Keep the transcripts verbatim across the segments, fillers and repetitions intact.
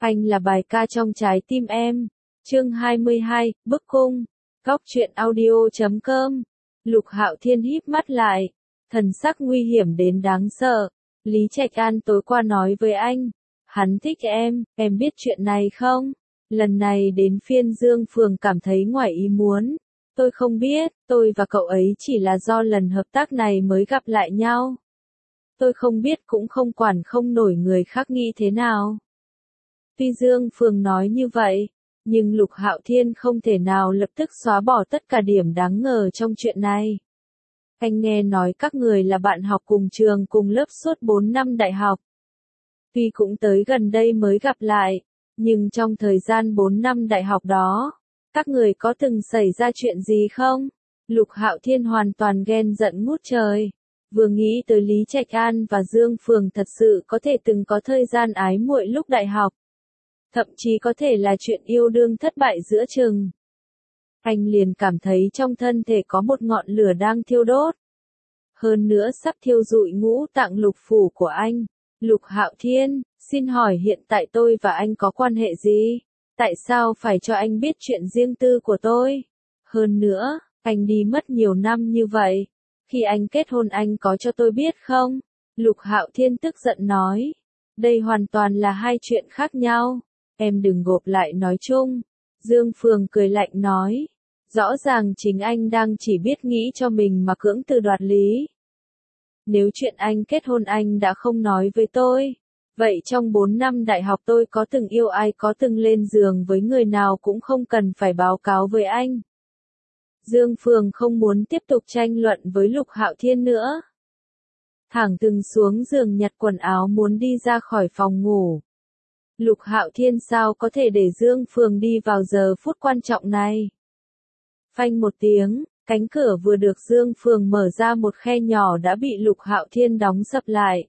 Anh là bài ca trong trái tim em. Chương hai mươi hai, Bức cung. Góc truyện audio chấm com. Lục Hạo Thiên híp mắt lại, thần sắc nguy hiểm đến đáng sợ. Lý Trạch An tối qua nói với anh, hắn thích em, em biết chuyện này không? Lần này đến phiên Dương Phường cảm thấy ngoài ý muốn. Tôi không biết, tôi và cậu ấy chỉ là do lần hợp tác này mới gặp lại nhau. Tôi không biết cũng không quản không nổi người khác nghĩ thế nào. Tuy Dương Phường nói như vậy, nhưng Lục Hạo Thiên không thể nào lập tức xóa bỏ tất cả điểm đáng ngờ trong chuyện này. Anh nghe nói các người là bạn học cùng trường cùng lớp suốt bốn năm đại học. Tuy cũng tới gần đây mới gặp lại, nhưng trong thời gian bốn năm đại học đó, các người có từng xảy ra chuyện gì không? Lục Hạo Thiên hoàn toàn ghen giận ngút trời. Vừa nghĩ tới Lý Trạch An và Dương Phường thật sự có thể từng có thời gian ái muội lúc đại học. Thậm chí có thể là chuyện yêu đương thất bại giữa chừng. Anh liền cảm thấy trong thân thể có một ngọn lửa đang thiêu đốt. Hơn nữa sắp thiêu rụi ngũ tạng lục phủ của anh. Lục Hạo Thiên, xin hỏi hiện tại tôi và anh có quan hệ gì? Tại sao phải cho anh biết chuyện riêng tư của tôi? Hơn nữa, anh đi mất nhiều năm như vậy. Khi anh kết hôn anh có cho tôi biết không? Lục Hạo Thiên tức giận nói. Đây hoàn toàn là hai chuyện khác nhau. Em đừng gộp lại nói chung. Dương Phường cười lạnh nói. Rõ ràng chính anh đang chỉ biết nghĩ cho mình mà cưỡng từ đoạt lý. Nếu chuyện anh kết hôn anh đã không nói với tôi. Vậy trong bốn năm đại học tôi có từng yêu ai, có từng lên giường với người nào cũng không cần phải báo cáo với anh. Dương Phường không muốn tiếp tục tranh luận với Lục Hạo Thiên nữa. Thẳng từng xuống giường nhặt quần áo muốn đi ra khỏi phòng ngủ. Lục Hạo Thiên sao có thể để Dương Phường đi vào giờ phút quan trọng này. Phanh một tiếng, cánh cửa vừa được Dương Phường mở ra một khe nhỏ đã bị Lục Hạo Thiên đóng sập lại.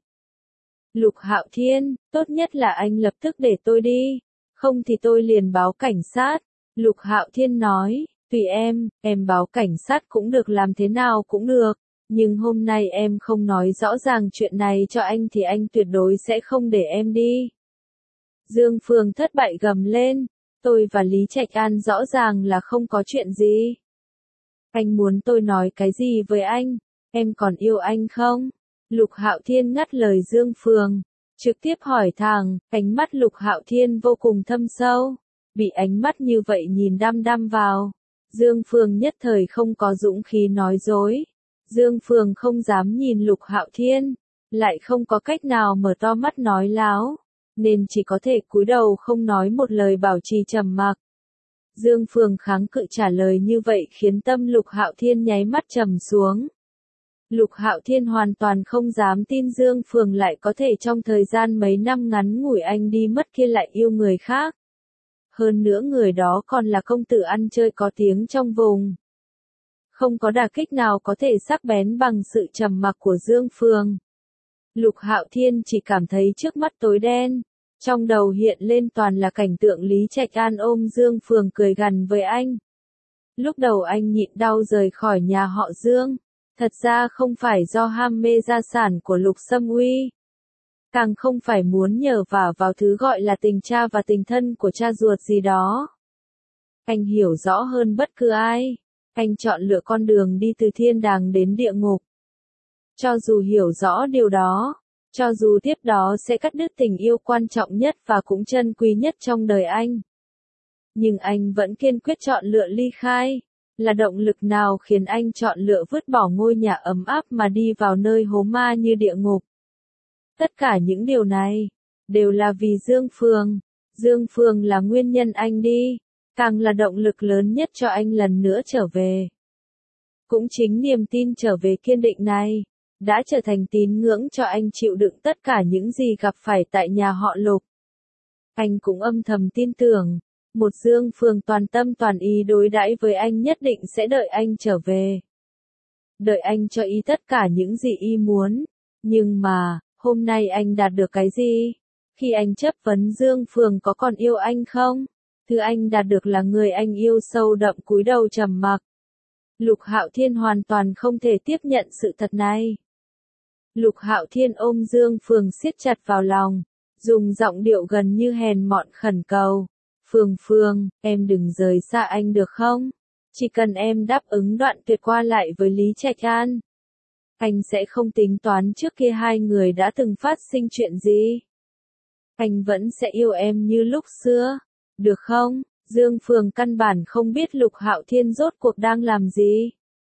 Lục Hạo Thiên, tốt nhất là anh lập tức để tôi đi, không thì tôi liền báo cảnh sát. Lục Hạo Thiên nói, tùy em, em báo cảnh sát cũng được, làm thế nào cũng được, nhưng hôm nay em không nói rõ ràng chuyện này cho anh thì anh tuyệt đối sẽ không để em đi. Dương Phường thất bại gầm lên, tôi và Lý Trạch An rõ ràng là không có chuyện gì. Anh muốn tôi nói cái gì với anh? Em còn yêu anh không? Lục Hạo Thiên ngắt lời Dương Phường, trực tiếp hỏi thẳng. Ánh mắt Lục Hạo Thiên vô cùng thâm sâu, bị ánh mắt như vậy nhìn đăm đăm vào. Dương Phường nhất thời không có dũng khí nói dối. Dương Phường không dám nhìn Lục Hạo Thiên, lại không có cách nào mở to mắt nói láo, nên chỉ có thể cúi đầu không nói một lời, bảo trì trầm mặc. Dương Phường kháng cự trả lời như vậy khiến tâm Lục Hạo Thiên nháy mắt trầm xuống. Lục Hạo Thiên hoàn toàn không dám tin Dương Phường lại có thể trong thời gian mấy năm ngắn ngủi anh đi mất kia lại yêu người khác. Hơn nữa người đó còn là công tử ăn chơi có tiếng trong vùng. Không có đả kích nào có thể sắc bén bằng sự trầm mặc của Dương Phường. Lục Hạo Thiên chỉ cảm thấy trước mắt tối đen, trong đầu hiện lên toàn là cảnh tượng Lý Trạch An ôm Dương Phường cười gằn với anh. Lúc đầu anh nhịn đau rời khỏi nhà họ Dương, thật ra không phải do ham mê gia sản của Lục Sâm Uy, càng không phải muốn nhờ vả vào thứ gọi là tình cha và tình thân của cha ruột gì đó. Anh hiểu rõ hơn bất cứ ai, anh chọn lựa con đường đi từ thiên đàng đến địa ngục. Cho dù hiểu rõ điều đó, cho dù tiếp đó sẽ cắt đứt tình yêu quan trọng nhất và cũng chân quý nhất trong đời anh, nhưng anh vẫn kiên quyết chọn lựa ly khai. Là động lực nào khiến anh chọn lựa vứt bỏ ngôi nhà ấm áp mà đi vào nơi hố ma như địa ngục? Tất cả những điều này đều là vì Dương Phường. Dương Phường là nguyên nhân anh đi, càng là động lực lớn nhất cho anh lần nữa trở về. Cũng chính niềm tin trở về kiên định này đã trở thành tín ngưỡng cho anh chịu đựng tất cả những gì gặp phải tại nhà họ Lục. Anh cũng âm thầm tin tưởng, một Dương Phường toàn tâm toàn ý đối đãi với anh nhất định sẽ đợi anh trở về. Đợi anh cho y tất cả những gì y muốn. Nhưng mà, hôm nay anh đạt được cái gì? Khi anh chất vấn Dương Phường có còn yêu anh không? Thứ anh đạt được là người anh yêu sâu đậm cúi đầu trầm mặc. Lục Hạo Thiên hoàn toàn không thể tiếp nhận sự thật này. Lục Hạo Thiên ôm Dương Phường siết chặt vào lòng, dùng giọng điệu gần như hèn mọn khẩn cầu. Phương Phương, em đừng rời xa anh được không? Chỉ cần em đáp ứng đoạn tuyệt qua lại với Lý Trạch An, anh sẽ không tính toán trước kia hai người đã từng phát sinh chuyện gì. Anh vẫn sẽ yêu em như lúc xưa, được không? Dương Phương căn bản không biết Lục Hạo Thiên rốt cuộc đang làm gì.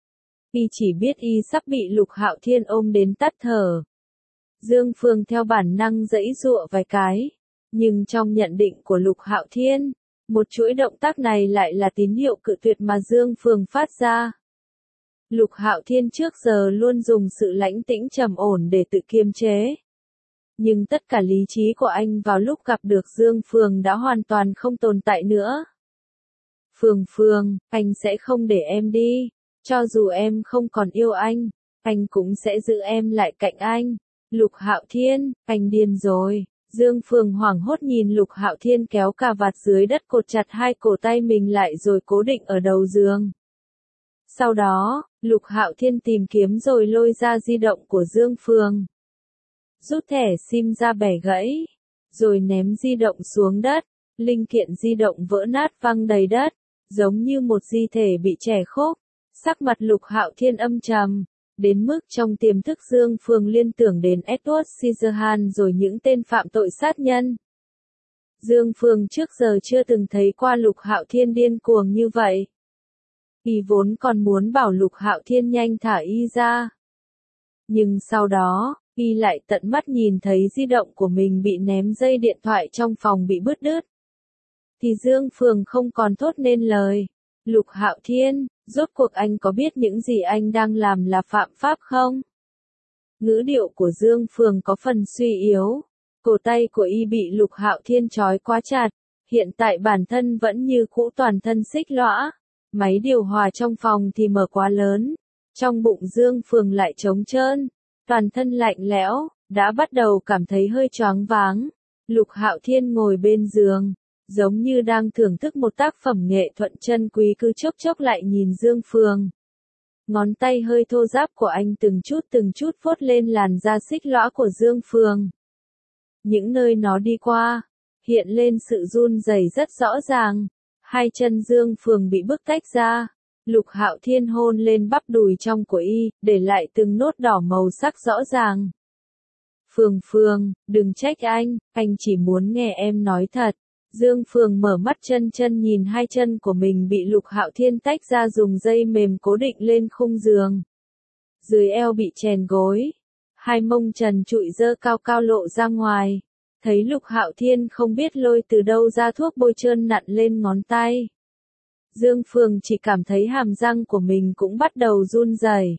Y chỉ biết y sắp bị Lục Hạo Thiên ôm đến tắt thở. Dương Phương theo bản năng giãy giụa vài cái, nhưng trong nhận định của Lục Hạo Thiên, một chuỗi động tác này lại là tín hiệu cự tuyệt mà Dương Phương phát ra. Lục Hạo Thiên trước giờ luôn dùng sự lãnh tĩnh trầm ổn để tự kiềm chế. Nhưng tất cả lý trí của anh vào lúc gặp được Dương Phương đã hoàn toàn không tồn tại nữa. Phương Phương, anh sẽ không để em đi. Cho dù em không còn yêu anh, anh cũng sẽ giữ em lại cạnh anh. Lục Hạo Thiên, anh điên rồi. Dương Phương hoảng hốt nhìn Lục Hạo Thiên kéo cà vạt dưới đất cột chặt hai cổ tay mình lại rồi cố định ở đầu giường. Sau đó, Lục Hạo Thiên tìm kiếm rồi lôi ra di động của Dương Phương. Rút thẻ sim ra bẻ gãy, rồi ném di động xuống đất, linh kiện di động vỡ nát văng đầy đất, giống như một di thể bị chẻ khúc. Sắc mặt Lục Hạo Thiên âm trầm, đến mức trong tiềm thức Dương Phương liên tưởng đến Edward Scissorhands rồi những tên phạm tội sát nhân. Dương Phương trước giờ chưa từng thấy qua Lục Hạo Thiên điên cuồng như vậy. Y vốn còn muốn bảo Lục Hạo Thiên nhanh thả y ra. Nhưng sau đó, y lại tận mắt nhìn thấy di động của mình bị ném dây điện thoại trong phòng bị bứt đứt. Thì Dương Phương không còn thốt nên lời. Lục Hạo Thiên, rốt cuộc anh có biết những gì anh đang làm là phạm pháp không? Ngữ điệu của Dương Phương có phần suy yếu. Cổ tay của y bị Lục Hạo Thiên trói quá chặt. Hiện tại bản thân vẫn như cũ toàn thân xích lõa. Máy điều hòa trong phòng thì mở quá lớn. Trong bụng Dương Phương lại trống trơn. Toàn thân lạnh lẽo, đã bắt đầu cảm thấy hơi choáng váng. Lục Hạo Thiên ngồi bên giường, giống như đang thưởng thức một tác phẩm nghệ thuật chân quý, cứ chốc chốc lại nhìn Dương Phương. Ngón tay hơi thô ráp của anh từng chút từng chút phốt lên làn da xích lõa của Dương Phương. Những nơi nó đi qua, hiện lên sự run rẩy rất rõ ràng. Hai chân Dương Phương bị bứt tách ra. Lục Hạo Thiên hôn lên bắp đùi trong của y, để lại từng nốt đỏ màu sắc rõ ràng. Phương Phương, đừng trách anh, anh chỉ muốn nghe em nói thật. Dương Phương mở mắt chân chân nhìn hai chân của mình bị Lục Hạo Thiên tách ra dùng dây mềm cố định lên khung giường. Dưới eo bị chèn gối, hai mông trần trụi dơ cao cao lộ ra ngoài. Thấy Lục Hạo Thiên không biết lôi từ đâu ra thuốc bôi trơn nặn lên ngón tay. Dương Phương chỉ cảm thấy hàm răng của mình cũng bắt đầu run rẩy.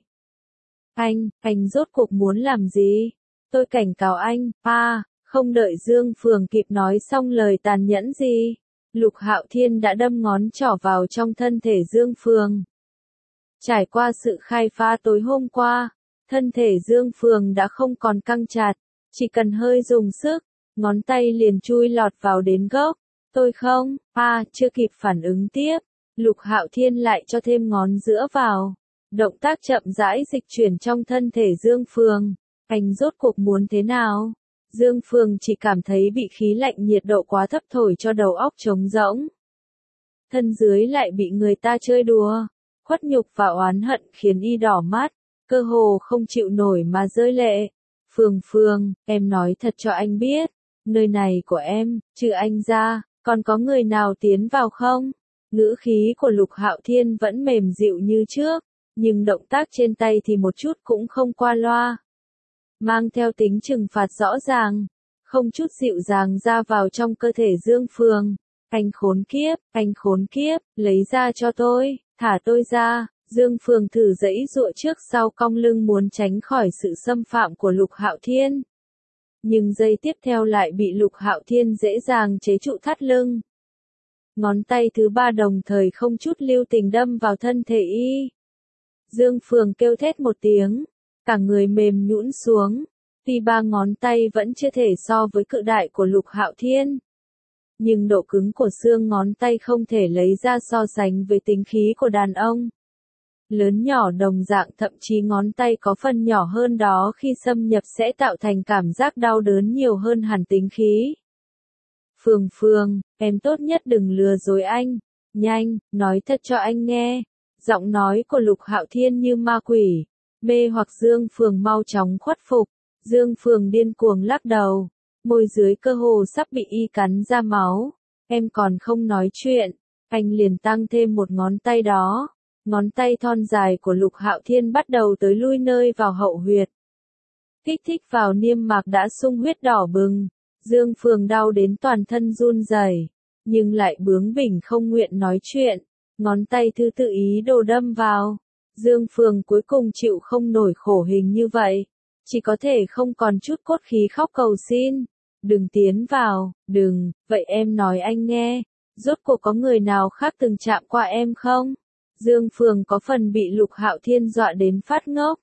Anh, anh rốt cuộc muốn làm gì? Tôi cảnh cáo anh, pa. Không đợi Dương Phương kịp nói xong lời tàn nhẫn gì, Lục Hạo Thiên đã đâm ngón trỏ vào trong thân thể Dương Phương. Trải qua sự khai phá tối hôm qua, thân thể Dương Phương đã không còn căng chặt, chỉ cần hơi dùng sức, ngón tay liền chui lọt vào đến gốc. Tôi không, pa, chưa kịp phản ứng tiếp, Lục Hạo Thiên lại cho thêm ngón giữa vào. Động tác chậm rãi dịch chuyển trong thân thể Dương Phương. Anh rốt cuộc muốn thế nào? Dương Phương chỉ cảm thấy bị khí lạnh nhiệt độ quá thấp thổi cho đầu óc trống rỗng. Thân dưới lại bị người ta chơi đùa, khuất nhục và oán hận khiến y đỏ mắt, cơ hồ không chịu nổi mà rơi lệ. Phương Phương, em nói thật cho anh biết, nơi này của em, trừ anh ra, còn có người nào tiến vào không? Ngữ khí của Lục Hạo Thiên vẫn mềm dịu như trước, nhưng động tác trên tay thì một chút cũng không qua loa. Mang theo tính trừng phạt rõ ràng, không chút dịu dàng ra vào trong cơ thể Dương Phương. Anh khốn kiếp, anh khốn kiếp, lấy ra cho tôi, thả tôi ra. Dương Phương thử giãy giụa trước sau cong lưng muốn tránh khỏi sự xâm phạm của Lục Hạo Thiên. Nhưng giây tiếp theo lại bị Lục Hạo Thiên dễ dàng chế trụ thắt lưng. Ngón tay thứ ba đồng thời không chút lưu tình đâm vào thân thể y. Dương Phương kêu thét một tiếng, cả người mềm nhũn xuống. Tuy ba ngón tay vẫn chưa thể so với cự đại của Lục Hạo Thiên, nhưng độ cứng của xương ngón tay không thể lấy ra so sánh với tính khí của đàn ông. lớn nhỏ đồng dạng, thậm chí ngón tay có phần nhỏ hơn đó khi xâm nhập sẽ tạo thành cảm giác đau đớn nhiều hơn hẳn tính khí. Phương Phương, em tốt nhất đừng lừa dối anh. Nhanh, nói thật cho anh nghe. Giọng nói của Lục Hạo Thiên như ma quỷ, mê hoặc Dương Phường mau chóng khuất phục. Dương Phường điên cuồng lắc đầu, môi dưới cơ hồ sắp bị y cắn ra máu. Em còn không nói chuyện, anh liền tăng thêm một ngón tay đó. Ngón tay thon dài của Lục Hạo Thiên bắt đầu tới lui nơi vào hậu huyệt. Kích thích vào niêm mạc đã sung huyết đỏ bừng. Dương Phường đau đến toàn thân run rẩy, nhưng lại bướng bỉnh không nguyện nói chuyện. Ngón tay thư tự ý đồ đâm vào. Dương Phường cuối cùng chịu không nổi khổ hình như vậy. Chỉ có thể không còn chút cốt khí khóc cầu xin. Đừng tiến vào, đừng, vậy em nói anh nghe. Rốt cuộc có người nào khác từng chạm qua em không? Dương Phường có phần bị Lục Hạo Thiên dọa đến phát ngốc.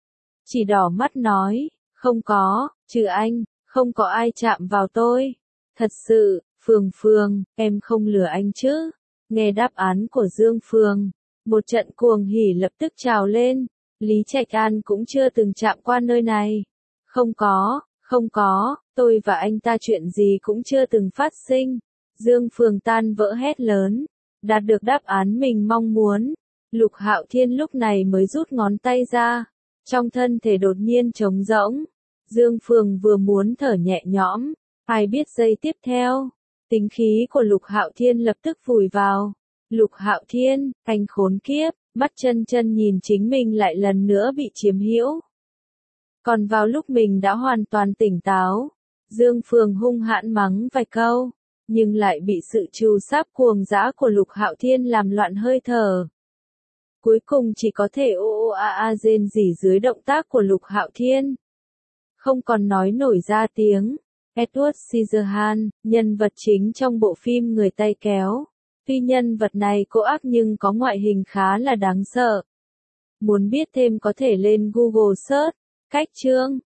Chỉ đỏ mắt nói, không có, trừ anh, không có ai chạm vào tôi. Thật sự, Phường Phường, em không lừa anh chứ? Nghe đáp án của Dương Phường, một trận cuồng hỉ lập tức trào lên. Lý Trạch An cũng chưa từng chạm qua nơi này. Không có, không có, tôi và anh ta chuyện gì cũng chưa từng phát sinh. Dương Phường tan vỡ hét lớn, đạt được đáp án mình mong muốn. Lục Hạo Thiên lúc này mới rút ngón tay ra, trong thân thể đột nhiên trống rỗng. Dương Phường vừa muốn thở nhẹ nhõm, ai biết giây tiếp theo, tính khí của Lục Hạo Thiên lập tức vùi vào. Lục Hạo Thiên, anh khốn kiếp, mắt chân chân nhìn chính mình lại lần nữa bị chiếm hữu. Còn vào lúc mình đã hoàn toàn tỉnh táo, Dương Phường hung hãn mắng vài câu, nhưng lại bị sự trù sáp cuồng dã của Lục Hạo Thiên làm loạn hơi thở. Cuối cùng chỉ có thể ô ô a a rên rỉ dưới động tác của Lục Hạo Thiên. Không còn nói nổi ra tiếng. Edward Scissorhands, nhân vật chính trong bộ phim Người tay kéo. Tuy nhân vật này cô ác nhưng có ngoại hình khá là đáng sợ. Muốn biết thêm có thể lên Google search, cách chương,